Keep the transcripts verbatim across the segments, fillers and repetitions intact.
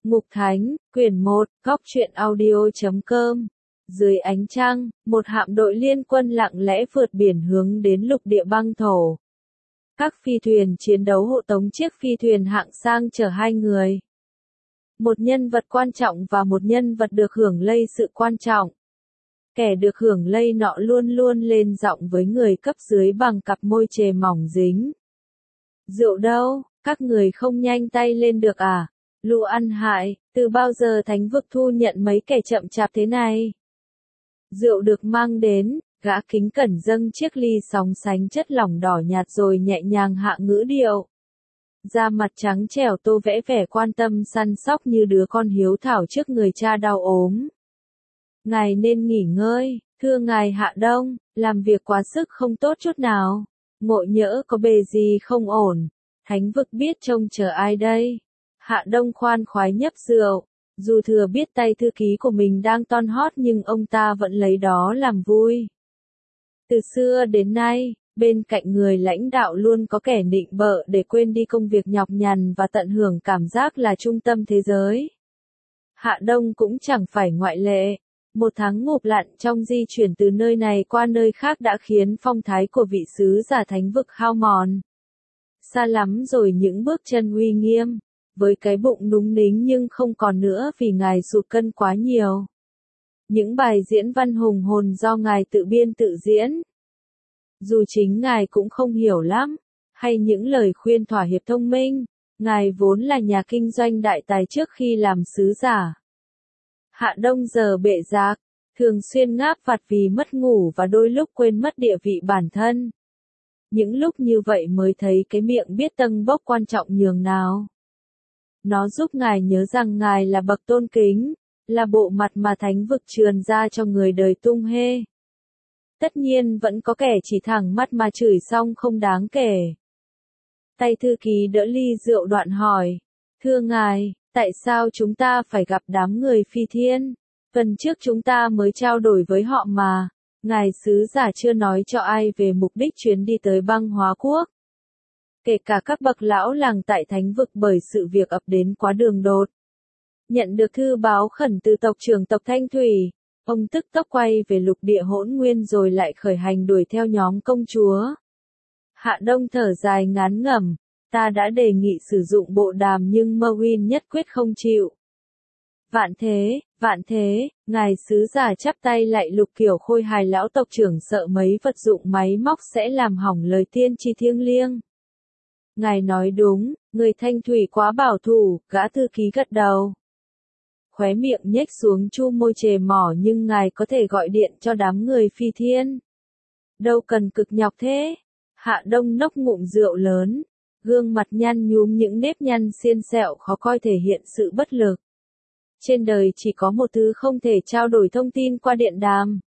Ngục Thánh, quyển một, góc truyện audio chấm com. Dưới ánh trăng, một hạm đội liên quân lặng lẽ vượt biển hướng đến lục địa băng thổ. Các phi thuyền chiến đấu hộ tống chiếc phi thuyền hạng sang chở hai người. Một nhân vật quan trọng và một nhân vật được hưởng lây sự quan trọng. Kẻ được hưởng lây nọ luôn luôn lên giọng với người cấp dưới bằng cặp môi chề mỏng dính. Rượu đâu, các người không nhanh tay lên được à? Lũ ăn hại, từ bao giờ thánh vực thu nhận mấy kẻ chậm chạp thế này? Rượu được mang đến, gã kính cẩn dâng chiếc ly sóng sánh chất lỏng đỏ nhạt rồi nhẹ nhàng hạ ngữ điệu. Da mặt trắng trẻo tô vẽ vẻ quan tâm săn sóc như đứa con hiếu thảo trước người cha đau ốm. Ngài nên nghỉ ngơi, thưa ngài Hạ Đông, làm việc quá sức không tốt chút nào. Ngộ nhỡ có bề gì không ổn, thánh vực biết trông chờ ai đây? Hạ Đông khoan khoái nhấp rượu, dù thừa biết tay thư ký của mình đang ton hót nhưng ông ta vẫn lấy đó làm vui. Từ xưa đến nay, bên cạnh người lãnh đạo luôn có kẻ nịnh bợ để quên đi công việc nhọc nhằn và tận hưởng cảm giác là trung tâm thế giới. Hạ Đông cũng chẳng phải ngoại lệ. Một tháng ngụp lặn trong di chuyển từ nơi này qua nơi khác đã khiến phong thái của vị sứ giả thánh vực hao mòn. Xa lắm rồi những bước chân uy nghiêm, với cái bụng núng nính nhưng không còn nữa vì ngài sụt cân quá nhiều. Những bài diễn văn hùng hồn do ngài tự biên tự diễn. Dù chính ngài cũng không hiểu lắm, hay những lời khuyên thỏa hiệp thông minh, ngài vốn là nhà kinh doanh đại tài trước khi làm sứ giả. Hạ Đông giờ bệ rạc, thường xuyên ngáp vặt vì mất ngủ và đôi lúc quên mất địa vị bản thân. Những lúc như vậy mới thấy cái miệng biết tâng bốc quan trọng nhường nào. Nó giúp ngài nhớ rằng ngài là bậc tôn kính, là bộ mặt mà thánh vực trườn ra cho người đời tung hê. Tất nhiên vẫn có kẻ chỉ thẳng mắt mà chửi xong không đáng kể. Tay thư ký đỡ ly rượu đoạn hỏi, thưa ngài, tại sao chúng ta phải gặp đám người phi thiên? Tuần trước chúng ta mới trao đổi với họ mà, ngài sứ giả chưa nói cho ai về mục đích chuyến đi tới băng hóa quốc. Kể cả các bậc lão làng tại thánh vực bởi sự việc ập đến quá đường đột. Nhận được thư báo khẩn từ tộc trưởng tộc Thanh Thủy, ông tức tốc quay về lục địa hỗn nguyên rồi lại khởi hành đuổi theo nhóm công chúa. Hạ Đông thở dài ngán ngẩm, ta đã đề nghị sử dụng bộ đàm nhưng Merwin nhất quyết không chịu. Vạn thế, vạn thế, ngài sứ giả chắp tay lại lục kiểu khôi hài lão tộc trưởng sợ mấy vật dụng máy móc sẽ làm hỏng lời tiên tri thiêng liêng. Ngài nói đúng, người Thanh Thủy quá bảo thủ, gã thư ký gật đầu. Khóe miệng nhếch xuống chu môi chề mỏ nhưng ngài có thể gọi điện cho đám người phi thiên. Đâu cần cực nhọc thế. Hạ Đông nốc ngụm rượu lớn, gương mặt nhăn nhúm những nếp nhăn xiên xẹo khó coi thể hiện sự bất lực. Trên đời chỉ có một thứ không thể trao đổi thông tin qua điện đàm.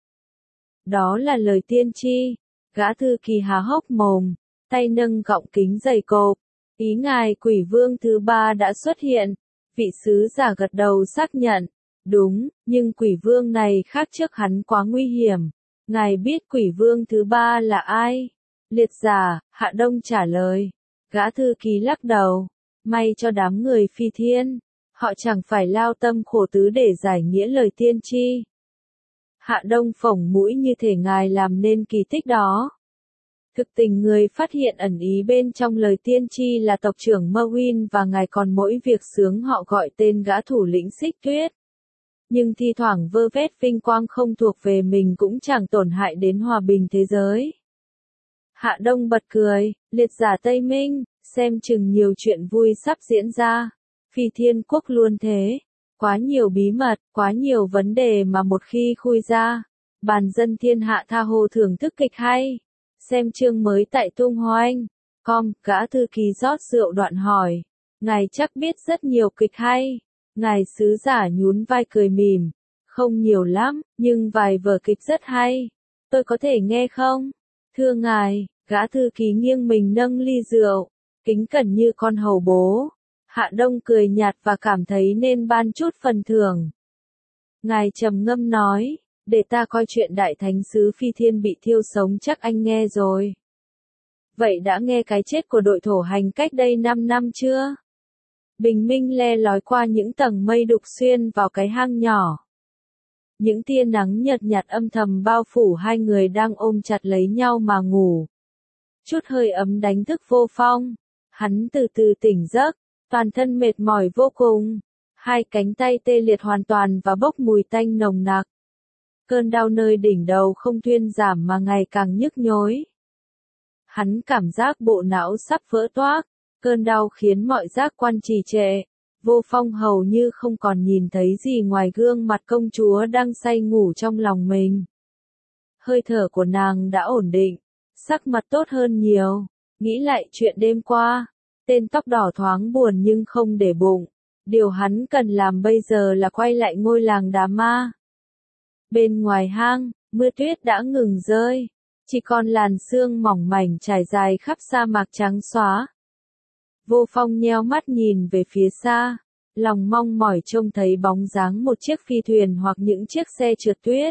Đó là lời tiên tri. Gã thư kỳ há hốc mồm, tay nâng gọng kính dày cộp. Ý ngài quỷ vương thứ ba đã xuất hiện. Vị sứ giả gật đầu xác nhận. Đúng, nhưng quỷ vương này khác trước hắn quá nguy hiểm. Ngài biết quỷ vương thứ ba là ai? Liệt giả, Hạ Đông trả lời. Gã thư ký lắc đầu. May cho đám người phi thiên. Họ chẳng phải lao tâm khổ tứ để giải nghĩa lời tiên tri. Hạ Đông phổng mũi như thể ngài làm nên kỳ tích đó. Thực tình người phát hiện ẩn ý bên trong lời tiên tri là tộc trưởng Merwin và ngài còn mỗi việc sướng họ gọi tên gã thủ lĩnh Xích Tuyết. Nhưng thi thoảng vơ vét vinh quang không thuộc về mình cũng chẳng tổn hại đến hòa bình thế giới. Hạ Đông bật cười, liệt giả Tây Minh, xem chừng nhiều chuyện vui sắp diễn ra. Phi thiên quốc luôn thế. Quá nhiều bí mật, quá nhiều vấn đề mà một khi khui ra. Bàn dân thiên hạ tha hồ thưởng thức kịch hay. Xem chương mới tại tung hoanh. Com, gã thư ký rót rượu đoạn hỏi. Ngài chắc biết rất nhiều kịch hay. Ngài sứ giả nhún vai cười mỉm. Không nhiều lắm, nhưng vài vở kịch rất hay. Tôi có thể nghe không? Thưa ngài, gã thư ký nghiêng mình nâng ly rượu. Kính cẩn như con hầu bố. Hạ Đông cười nhạt và cảm thấy nên ban chút phần thưởng. Ngài trầm ngâm nói, để ta coi chuyện đại thánh sứ phi thiên bị thiêu sống chắc anh nghe rồi. Vậy đã nghe cái chết của đội thổ hành cách đây năm năm chưa? Bình minh le lói qua những tầng mây đục xuyên vào cái hang nhỏ. Những tia nắng nhợt nhạt âm thầm bao phủ hai người đang ôm chặt lấy nhau mà ngủ. Chút hơi ấm đánh thức Vô Phong. Hắn từ từ tỉnh giấc, toàn thân mệt mỏi vô cùng. Hai cánh tay tê liệt hoàn toàn và bốc mùi tanh nồng nặc. Cơn đau nơi đỉnh đầu không thuyên giảm mà ngày càng nhức nhối. Hắn cảm giác bộ não sắp vỡ toác. Cơn đau khiến mọi giác quan trì trệ. Vô Phong hầu như không còn nhìn thấy gì ngoài gương mặt công chúa đang say ngủ trong lòng mình. Hơi thở của nàng đã ổn định, sắc mặt tốt hơn nhiều. Nghĩ lại chuyện đêm qua, tên tóc đỏ thoáng buồn nhưng không để bụng. Điều hắn cần làm bây giờ là quay lại ngôi làng đá ma. Bên ngoài hang, mưa tuyết đã ngừng rơi, chỉ còn làn sương mỏng mảnh trải dài khắp sa mạc trắng xóa. Vô Phong nheo mắt nhìn về phía xa, lòng mong mỏi trông thấy bóng dáng một chiếc phi thuyền hoặc những chiếc xe trượt tuyết.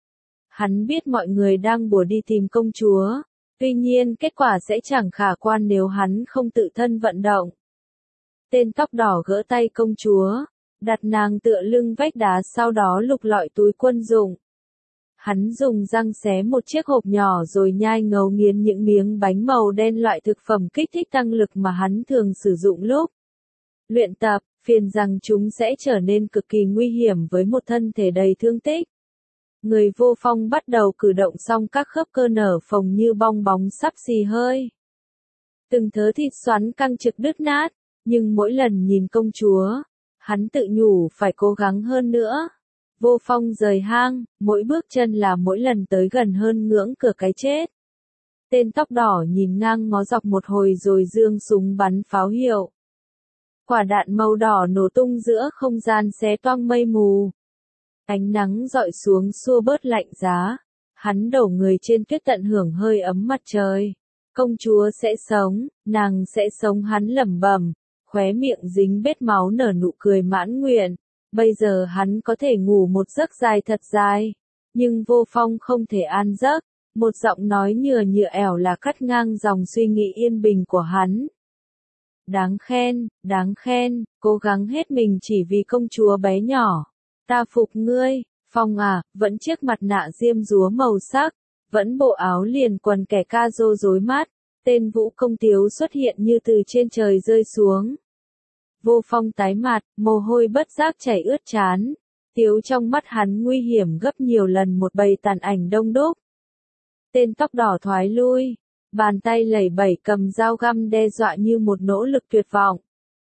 Hắn biết mọi người đang đùa đi tìm công chúa, tuy nhiên kết quả sẽ chẳng khả quan nếu hắn không tự thân vận động. Tên tóc đỏ gỡ tay công chúa, đặt nàng tựa lưng vách đá, sau đó lục lọi túi quân dụng. Hắn dùng răng xé một chiếc hộp nhỏ rồi nhai ngấu nghiến những miếng bánh màu đen, loại thực phẩm kích thích tăng lực mà hắn thường sử dụng lúc luyện tập, phiền rằng chúng sẽ trở nên cực kỳ nguy hiểm với một thân thể đầy thương tích. Người Vô Phong bắt đầu cử động, xong các khớp cơ nở phồng như bong bóng sắp xì hơi. Từng thớ thịt xoắn căng trực đứt nát, nhưng mỗi lần nhìn công chúa, hắn tự nhủ phải cố gắng hơn nữa. Vô Phong rời hang, mỗi bước chân là mỗi lần tới gần hơn ngưỡng cửa cái chết. Tên tóc đỏ nhìn ngang ngó dọc một hồi rồi giương súng bắn pháo hiệu. Quả đạn màu đỏ nổ tung giữa không gian, xé toang mây mù. Ánh nắng dọi xuống xua bớt lạnh giá. Hắn đổ người trên tuyết tận hưởng hơi ấm mặt trời. Công chúa sẽ sống, nàng sẽ sống, hắn lẩm bẩm, khóe miệng dính vết máu nở nụ cười mãn nguyện. Bây giờ hắn có thể ngủ một giấc dài thật dài. Nhưng Vô Phong không thể an giấc. Một giọng nói nhừa nhựa ẻo là cắt ngang dòng suy nghĩ yên bình của hắn. Đáng khen, đáng khen, cố gắng hết mình chỉ vì công chúa bé nhỏ. Ta phục ngươi, Phong à, vẫn chiếc mặt nạ diêm dúa màu sắc, vẫn bộ áo liền quần kẻ ca rô rối mắt. Tên Vũ Công Tiếu xuất hiện như từ trên trời rơi xuống. Vô Phong tái mặt, mồ hôi bất giác chảy ướt trán. Tiếu trong mắt hắn nguy hiểm gấp nhiều lần một bầy tàn ảnh đông đúc. Tên tóc đỏ thoái lui, bàn tay lẩy bẩy cầm dao găm đe dọa như một nỗ lực tuyệt vọng.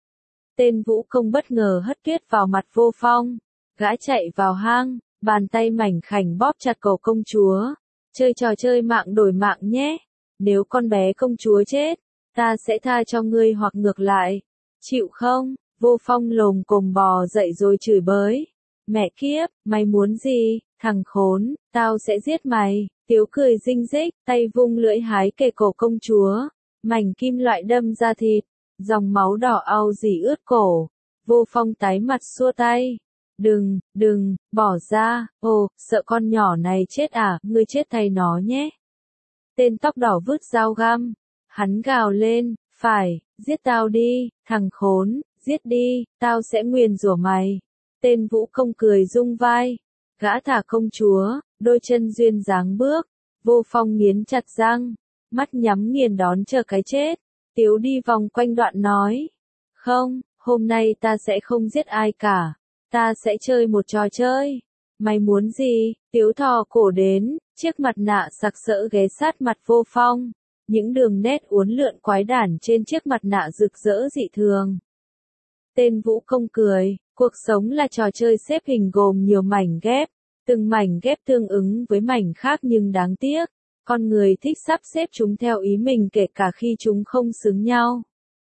Tên Vũ Công bất ngờ hất tuyết vào mặt Vô Phong, gã chạy vào hang, bàn tay mảnh khảnh bóp chặt cổ công chúa. Chơi trò chơi mạng đổi mạng nhé, nếu con bé công chúa chết, ta sẽ tha cho ngươi hoặc ngược lại. Chịu không? Vô Phong lồm cồm bò dậy rồi chửi bới. Mẹ kiếp, mày muốn gì, thằng khốn, tao sẽ giết mày. Tiếu cười rinh rích, tay vung lưỡi hái kề cổ công chúa. Mảnh kim loại đâm ra thịt, dòng máu đỏ au dì ướt cổ. Vô Phong tái mặt xua tay. Đừng, đừng, bỏ ra, ồ, sợ con nhỏ này chết à, ngươi chết thay nó nhé. Tên tóc đỏ vứt dao găm. Hắn gào lên, phải, giết tao đi, thằng khốn, giết đi, tao sẽ nguyền rủa mày. Tên Vũ Công cười rung vai. Gã thả công chúa, đôi chân duyên dáng bước. Vô Phong nghiến chặt răng, mắt nhắm nghiền đón chờ cái chết. Tiếu đi vòng quanh đoạn nói. Không, hôm nay ta sẽ không giết ai cả. Ta sẽ chơi một trò chơi. Mày muốn gì? Tiếu thò cổ đến, chiếc mặt nạ sặc sỡ ghé sát mặt Vô Phong. Những đường nét uốn lượn quái đản trên chiếc mặt nạ rực rỡ dị thường. Tên Vũ Công cười, cuộc sống là trò chơi xếp hình gồm nhiều mảnh ghép. Từng mảnh ghép tương ứng với mảnh khác nhưng đáng tiếc, con người thích sắp xếp chúng theo ý mình kể cả khi chúng không xứng nhau.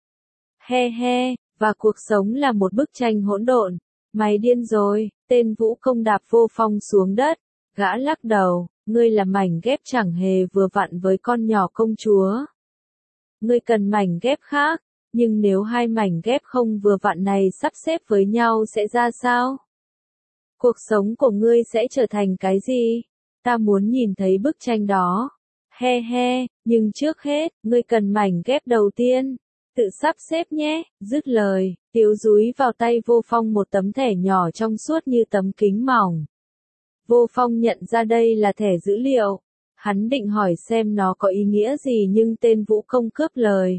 He he, và cuộc sống là một bức tranh hỗn độn. Mày điên rồi, tên Vũ Công đạp Vô Phong xuống đất, gã lắc đầu, ngươi là mảnh ghép chẳng hề vừa vặn với con nhỏ công chúa. Ngươi cần mảnh ghép khác, nhưng nếu hai mảnh ghép không vừa vặn này sắp xếp với nhau sẽ ra sao? Cuộc sống của ngươi sẽ trở thành cái gì? Ta muốn nhìn thấy bức tranh đó. He he, nhưng trước hết, ngươi cần mảnh ghép đầu tiên. Tự sắp xếp nhé. Dứt lời, Tiếu dúi vào tay Vô Phong một tấm thẻ nhỏ trong suốt như tấm kính mỏng. Vô Phong nhận ra đây là thẻ dữ liệu. Hắn định hỏi xem nó có ý nghĩa gì nhưng tên Vũ Công cướp lời.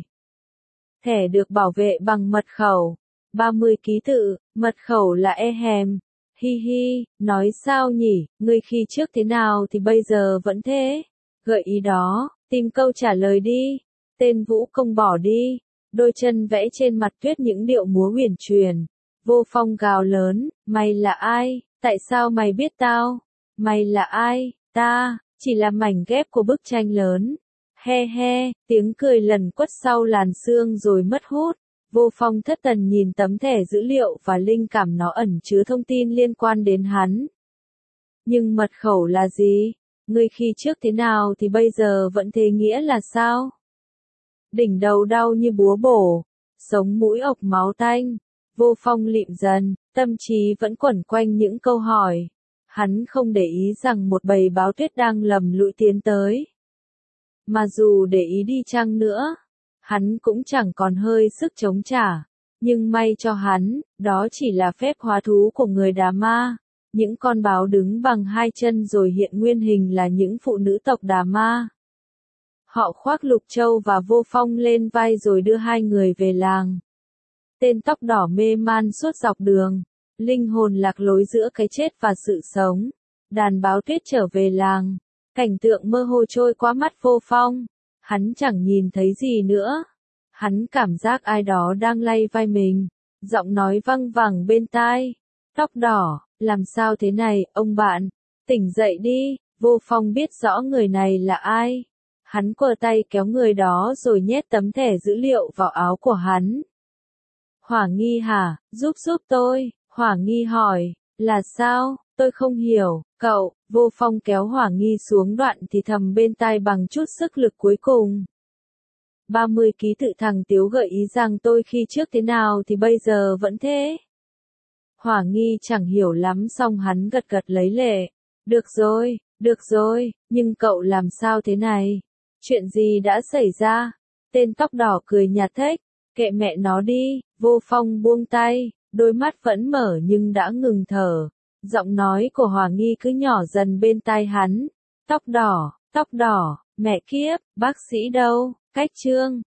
Thẻ được bảo vệ bằng mật khẩu. ba mươi ký tự, mật khẩu là e hèm. Hi hi, nói sao nhỉ, ngươi khi trước thế nào thì bây giờ vẫn thế. Gợi ý đó, tìm câu trả lời đi. Tên Vũ Công bỏ đi. Đôi chân vẽ trên mặt tuyết những điệu múa huyền truyền. Vô Phong gào lớn, mày là ai, tại sao mày biết tao? Mày là ai, ta, chỉ là mảnh ghép của bức tranh lớn. He he, tiếng cười lần quất sau làn sương rồi mất hút. Vô Phong thất thần nhìn tấm thẻ dữ liệu và linh cảm nó ẩn chứa thông tin liên quan đến hắn. Nhưng mật khẩu là gì? Ngươi khi trước thế nào thì bây giờ vẫn thế nghĩa là sao? Đỉnh đầu đau như búa bổ, sống mũi ộc máu tanh. Vô Phong lịm dần, tâm trí vẫn quẩn quanh những câu hỏi. Hắn không để ý rằng một bầy báo tuyết đang lầm lũi tiến tới. Mà dù để ý đi chăng nữa, hắn cũng chẳng còn hơi sức chống trả. Nhưng may cho hắn, đó chỉ là phép hóa thú của người Đà Ma. Những con báo đứng bằng hai chân rồi hiện nguyên hình là những phụ nữ tộc Đà Ma. Họ khoác Lục Châu và Vô Phong lên vai rồi đưa hai người về làng. Tên tóc đỏ mê man suốt dọc đường. Linh hồn lạc lối giữa cái chết và sự sống. Đàn báo tuyết trở về làng. Cảnh tượng mơ hồ trôi qua mắt Vô Phong. Hắn chẳng nhìn thấy gì nữa. Hắn cảm giác ai đó đang lay vai mình. Giọng nói văng vẳng bên tai. Tóc đỏ, làm sao thế này, ông bạn? Tỉnh dậy đi. Vô Phong biết rõ người này là ai. Hắn quờ tay kéo người đó rồi nhét tấm thẻ dữ liệu vào áo của hắn. Hỏa Nghi hả, giúp giúp tôi, Hỏa Nghi hỏi, là sao, tôi không hiểu, cậu, Vô Phong kéo Hỏa Nghi xuống đoạn thì thầm bên tai bằng chút sức lực cuối cùng. ba mươi ký tự thằng Tiếu gợi ý rằng tôi khi trước thế nào thì bây giờ vẫn thế. Hỏa Nghi chẳng hiểu lắm song hắn gật gật lấy lệ. Được rồi, được rồi, nhưng cậu làm sao thế này? Chuyện gì đã xảy ra? Tên tóc đỏ cười nhạt thếch, kệ mẹ nó đi. Vô Phong buông tay, đôi mắt vẫn mở nhưng đã ngừng thở. Giọng nói của Hỏa Nghi cứ nhỏ dần bên tai hắn. Tóc đỏ, tóc đỏ, mẹ kiếp, bác sĩ đâu? Cách chương